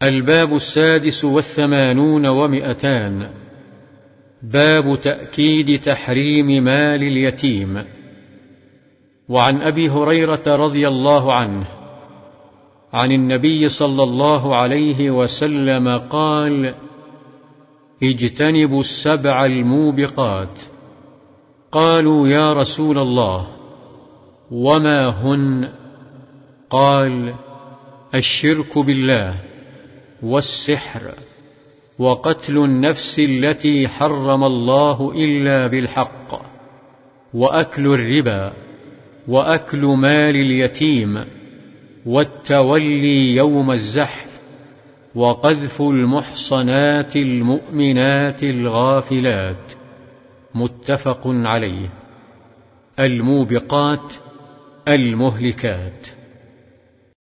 الباب 86 و200. باب تأكيد تحريم مال اليتيم. وعن أبي هريرة رضي الله عنه عن النبي صلى الله عليه وسلم قال: اجتنبوا السبع الموبقات. قالوا: يا رسول الله، وما هن؟ قال: الشرك بالله، والسحر، وقتل النفس التي حرم الله إلا بالحق، وأكل الربا، وأكل مال اليتيم، والتولي يوم الزحف، وقذف المحصنات المؤمنات الغافلات. متفق عليه. الموبقات المهلكات.